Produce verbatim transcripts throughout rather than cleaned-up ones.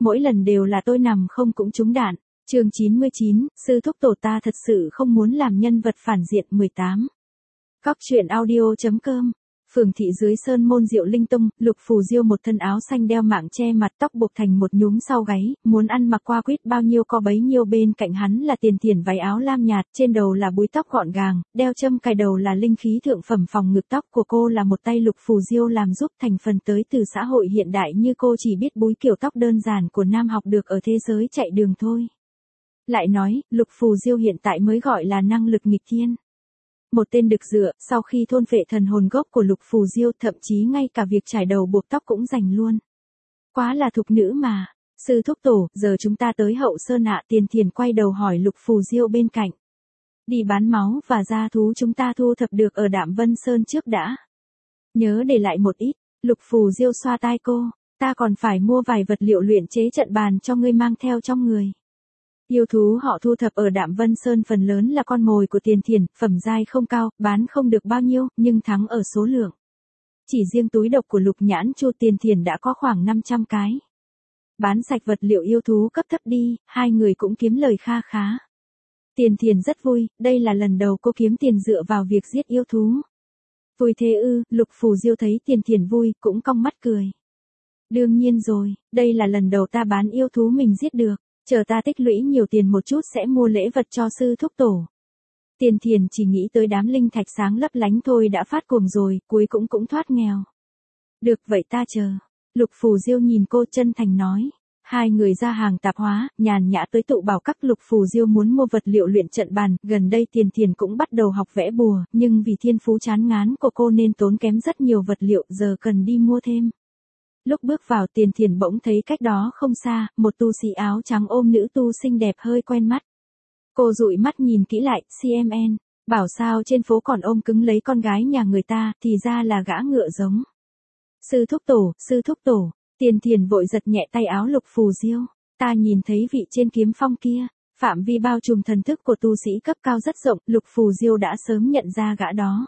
mỗi lần đều là tôi nằm không cũng trúng đạn. Chương chín mươi chín, sư thúc tổ ta thật sự không muốn làm nhân vật phản diện. Mười tám. Góc truyện audio chấm com. Phường thị dưới sơn môn Diệu Linh Tông, Lục Phù Diêu một thân áo xanh đeo mạng che mặt, tóc buộc thành một nhúm sau gáy, muốn ăn mặc qua quýt bao nhiêu có bấy nhiêu. Bên cạnh hắn là Tiền Thiền váy áo lam nhạt, trên đầu là búi tóc gọn gàng, đeo châm cài đầu là linh khí thượng phẩm. Phòng ngực tóc của cô là một tay Lục Phù Diêu làm giúp, thành phần tới từ xã hội hiện đại như cô chỉ biết búi kiểu tóc đơn giản của nam học được ở thế giới chạy đường thôi. Lại nói, Lục Phù Diêu hiện tại mới gọi là năng lực nghịch thiên. Một tên đực dựa, sau khi thôn phệ thần hồn gốc của Lục Phù Diêu, thậm chí ngay cả việc trải đầu buộc tóc cũng giành luôn. Quá là thục nữ mà. Sư thúc tổ, giờ chúng ta tới Hậu Sơn ạ. Tiền Thiền quay đầu hỏi Lục Phù Diêu bên cạnh. Đi bán máu và gia thú chúng ta thu thập được ở Đạm Vân Sơn trước đã. Nhớ để lại một ít. Lục Phù Diêu xoa tai cô. Ta còn phải mua vài vật liệu luyện chế trận bàn cho ngươi mang theo trong người. Yêu thú họ thu thập ở Đạm Vân Sơn phần lớn là con mồi của Tiền Thiền, phẩm giai không cao, bán không được bao nhiêu, nhưng thắng ở số lượng. Chỉ riêng túi độc của Lục Nhãn Chu Tiền Thiền đã có khoảng năm trăm cái. Bán sạch vật liệu yêu thú cấp thấp đi, hai người cũng kiếm lời kha khá. Tiền Thiền rất vui, đây là lần đầu cô kiếm tiền dựa vào việc giết yêu thú. Vui thế ư? Lục Phù Diêu thấy Tiền Thiền vui, cũng cong mắt cười. Đương nhiên rồi, đây là lần đầu ta bán yêu thú mình giết được. Chờ ta tích lũy nhiều tiền một chút sẽ mua lễ vật cho sư thúc tổ. Tiền Thiền chỉ nghĩ tới đám linh thạch sáng lấp lánh thôi đã phát cuồng rồi, cuối cũng cũng thoát nghèo. Được vậy ta chờ. Lục Phù Diêu nhìn cô chân thành nói. Hai người ra hàng tạp hóa, nhàn nhã tới tụ bảo các. Lục Phù Diêu muốn mua vật liệu luyện trận bàn, gần đây Tiền Thiền cũng bắt đầu học vẽ bùa, nhưng vì thiên phú chán ngán của cô nên tốn kém rất nhiều vật liệu, giờ cần đi mua thêm. Lúc bước vào, Tiền Thiền bỗng thấy cách đó không xa, một tu sĩ áo trắng ôm nữ tu xinh đẹp hơi quen mắt. Cô dụi mắt nhìn kỹ lại, xê em en, bảo sao trên phố còn ôm cứng lấy con gái nhà người ta, thì ra là gã ngựa giống. Sư thúc tổ, sư thúc tổ, Tiền Thiền vội giật nhẹ tay áo Lục Phù Diêu, ta nhìn thấy vị trên kiếm phong kia, phạm vi bao trùm thần thức của tu sĩ cấp cao rất rộng, Lục Phù Diêu đã sớm nhận ra gã đó.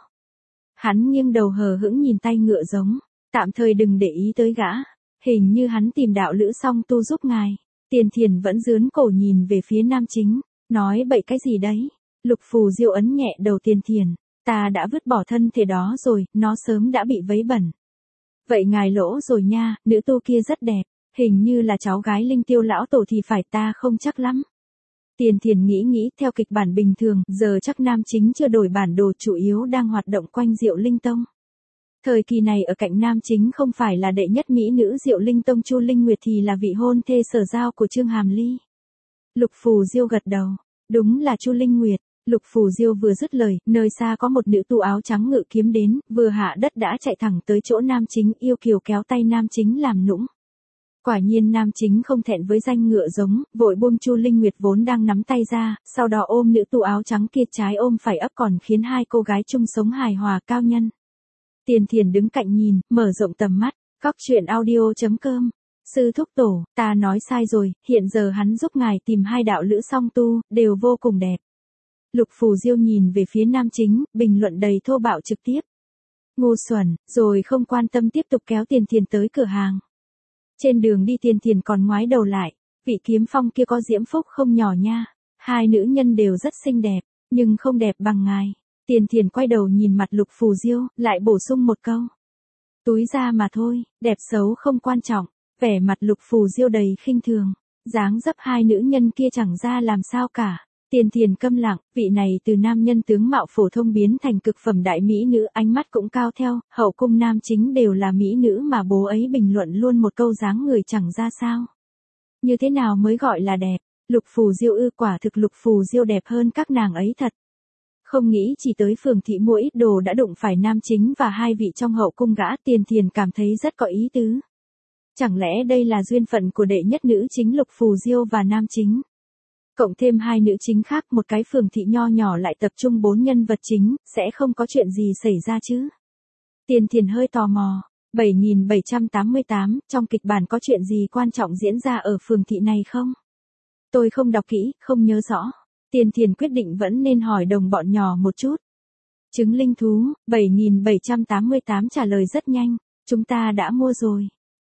Hắn nghiêng đầu hờ hững nhìn tay ngựa giống. Tạm thời đừng để ý tới gã, hình như hắn tìm đạo lữ song tu giúp ngài. Tiền Thiền vẫn dướn cổ nhìn về phía nam chính, nói bậy cái gì đấy. Lục Phù Diêu ấn nhẹ đầu Tiền Thiền, ta đã vứt bỏ thân thể đó rồi, nó sớm đã bị vấy bẩn. Vậy ngài lỗ rồi nha, nữ tu kia rất đẹp, hình như là cháu gái Linh Tiêu lão tổ thì phải, ta không chắc lắm. Tiền Thiền nghĩ nghĩ, theo kịch bản bình thường, giờ chắc nam chính chưa đổi bản đồ, chủ yếu đang hoạt động quanh Diệu Linh Tông. Thời kỳ này ở cạnh nam chính không phải là đệ nhất mỹ nữ Diệu Linh Tông Chu Linh Nguyệt thì là vị hôn thê sở giao của Trương Hàm Ly. Lục Phù Diêu gật đầu, đúng là Chu Linh Nguyệt. Lục Phù Diêu vừa dứt lời, nơi xa có một nữ tu áo trắng ngự kiếm đến, vừa hạ đất đã chạy thẳng tới chỗ nam chính, yêu kiều kéo tay nam chính làm nũng. Quả nhiên nam chính không thẹn với danh ngựa giống, vội buông Chu Linh Nguyệt vốn đang nắm tay ra, sau đó ôm nữ tu áo trắng kia trái ôm phải ấp, còn khiến hai cô gái chung sống hài hòa cao nhân. Tiền Thiền đứng cạnh nhìn, mở rộng tầm mắt. Góc truyện audio chấm com. Sư thúc tổ, ta nói sai rồi, hiện giờ hắn giúp ngài tìm hai đạo lữ song tu, đều vô cùng đẹp. Lục Phù Diêu nhìn về phía nam chính, bình luận đầy thô bạo trực tiếp. Ngu xuẩn, rồi không quan tâm tiếp tục kéo Tiền Thiền tới cửa hàng. Trên đường đi Tiền Thiền còn ngoái đầu lại, vị kiếm phong kia có diễm phúc không nhỏ nha. Hai nữ nhân đều rất xinh đẹp, nhưng không đẹp bằng ngài. Tiền Thiền quay đầu nhìn mặt Lục Phù Diêu, lại bổ sung một câu. Túi ra mà thôi, đẹp xấu không quan trọng. Vẻ mặt Lục Phù Diêu đầy khinh thường. Dáng dấp hai nữ nhân kia chẳng ra làm sao cả. Tiền Thiền câm lặng, vị này từ nam nhân tướng mạo phổ thông biến thành cực phẩm đại mỹ nữ, ánh mắt cũng cao theo, hậu cung nam chính đều là mỹ nữ mà bố ấy bình luận luôn một câu dáng người chẳng ra sao. Như thế nào mới gọi là đẹp? Lục Phù Diêu ư? Quả thực Lục Phù Diêu đẹp hơn các nàng ấy thật. Không nghĩ chỉ tới phường thị mua ít đồ đã đụng phải nam chính và hai vị trong hậu cung gã. Tiền Thiền cảm thấy rất có ý tứ. Chẳng lẽ đây là duyên phận của đệ nhất nữ chính Lục Phù Diêu và nam chính? Cộng thêm hai nữ chính khác, một cái phường thị nho nhỏ lại tập trung bốn nhân vật chính, sẽ không có chuyện gì xảy ra chứ? Tiền Thiền hơi tò mò. bảy nghìn bảy trăm tám mươi tám, trong kịch bản có chuyện gì quan trọng diễn ra ở phường thị này không? Tôi không đọc kỹ, không nhớ rõ. Tiền Thiền quyết định vẫn nên hỏi đồng bọn nhỏ một chút. Trứng linh thú, bảy nghìn bảy trăm tám mươi tám trả lời rất nhanh. Chúng ta đã mua rồi.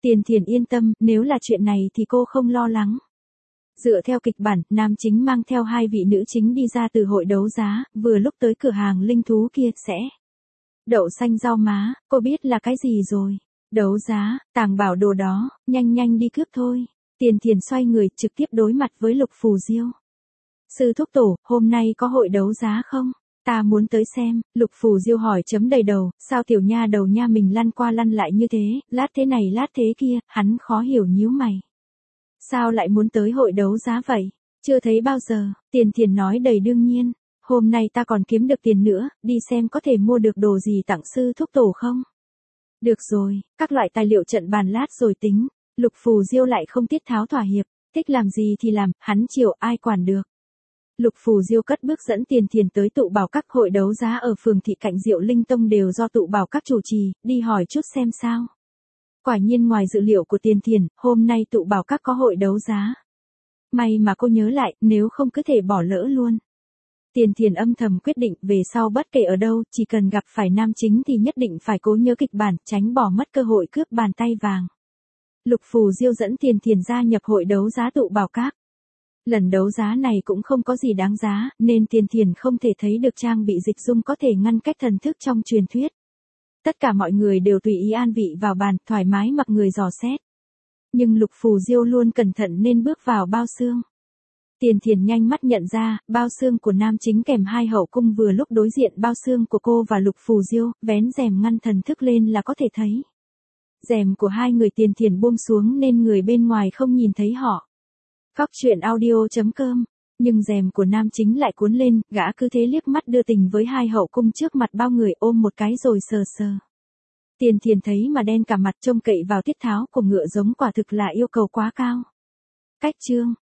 Tiền Thiền yên tâm, nếu là chuyện này thì cô không lo lắng. Dựa theo kịch bản, nam chính mang theo hai vị nữ chính đi ra từ hội đấu giá, vừa lúc tới cửa hàng linh thú kia sẽ. Đậu xanh rau má, cô biết là cái gì rồi. Đấu giá, tàng bảo đồ đó, nhanh nhanh đi cướp thôi. Tiền Thiền xoay người trực tiếp đối mặt với Lục Phù Diêu. Sư thúc tổ, hôm nay có hội đấu giá không? Ta muốn tới xem. Lục Phù Diêu hỏi chấm đầy đầu, sao tiểu nha đầu nha mình lăn qua lăn lại như thế, lát thế này lát thế kia, hắn khó hiểu nhíu mày. Sao lại muốn tới hội đấu giá vậy? Chưa thấy bao giờ. Tiền Thiền nói đầy đương nhiên. Hôm nay ta còn kiếm được tiền nữa, đi xem có thể mua được đồ gì tặng sư thúc tổ không? Được rồi, các loại tài liệu trận bàn lát rồi tính. Lục Phù Diêu lại không tiết tháo thỏa hiệp, thích làm gì thì làm, hắn chiều ai quản được. Lục Phù Diêu cất bước dẫn Tiền Thiền tới tụ bảo các hội đấu giá ở phường thị cạnh Diệu Linh Tông đều do tụ bảo các chủ trì, đi hỏi chút xem sao. Quả nhiên ngoài dự liệu của Tiền Thiền, hôm nay tụ bảo các có hội đấu giá. May mà cô nhớ lại, nếu không cứ thể bỏ lỡ luôn. Tiền Thiền âm thầm quyết định về sau bất kể ở đâu, chỉ cần gặp phải nam chính thì nhất định phải cố nhớ kịch bản, tránh bỏ mất cơ hội cướp bàn tay vàng. Lục Phù Diêu dẫn Tiền Thiền gia nhập hội đấu giá tụ bảo các. Lần đấu giá này cũng không có gì đáng giá, nên Tiền Thiền không thể thấy được trang bị dịch dung có thể ngăn cách thần thức trong truyền thuyết. Tất cả mọi người đều tùy ý an vị vào bàn, thoải mái mặc người dò xét. Nhưng Lục Phù Diêu luôn cẩn thận nên bước vào bao xương. Tiền Thiền nhanh mắt nhận ra, bao xương của nam chính kèm hai hậu cung vừa lúc đối diện bao xương của cô và Lục Phù Diêu, vén rèm ngăn thần thức lên là có thể thấy. Rèm của hai người Tiền Thiền buông xuống nên người bên ngoài không nhìn thấy họ. Cóc truyện audio chấm com. Nhưng rèm của nam chính lại cuốn lên, gã cứ thế liếc mắt đưa tình với hai hậu cung trước mặt bao người ôm một cái rồi sờ sờ. Tiền Thiền thấy mà đen cả mặt trông cậy vào tiết tháo của ngựa giống quả thực là yêu cầu quá cao. Cách chương.